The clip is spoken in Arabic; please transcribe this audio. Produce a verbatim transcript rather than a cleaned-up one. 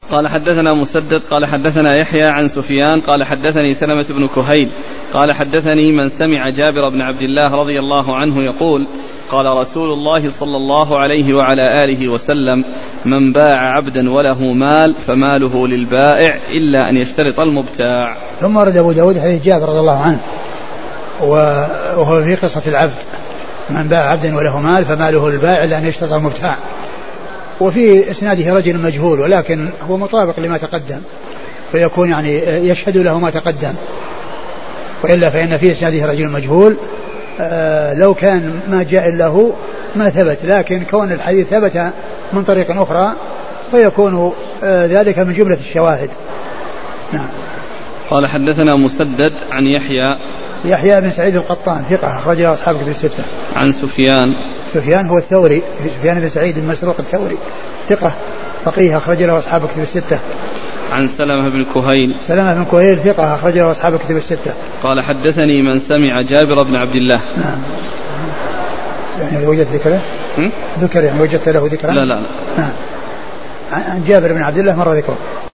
قال حدثنا مسدد قال حدثنا يحيى عن سفيان قال حدثني سلمة بن كهيل قال حدثني من سمع جابر بن عبد الله رضي الله عنه يقول قال رسول الله صلى الله عليه وعلى آله وسلم من باع عبدا وله مال فماله للبائع إلا أن يشترط المبتاع. ثم ورد أبو داود حديث جابر رضي الله عنه وهو في قصة العبد من باع عبدا وله مال فماله للبائع إلا أن يشترط المبتاع. وفي إسناده رجل مجهول ولكن هو مطابق لما تقدم فيكون يعني يشهد له ما تقدم، وإلا فإن في إسناده رجل مجهول آه لو كان ما جاء له ما ثبت، لكن كون الحديث ثبت من طريق أخرى فيكون آه ذلك من جملة الشواهد. نعم. قال حدثنا مسدد عن يحيى يحيى بن سعيد القطان ثقة أخرجه أصحاب كتب الستة. عن سفيان سفيان هو الثوري سفيان بن سعيد المسروق الثوري ثقة فقيه أخرج له أصحاب كتب الستة. عن سلمة بن كهيل سلمة بن كهيل ثقة أخرج له أصحاب كتب الستة. قال حدثني من سمع جابر بن عبد الله. نعم. يعني إذا وجدت ذكره ذكر يعني وجدت له ذكره. لا لا, لا. نعم. عن جابر بن عبد الله مر ذكره.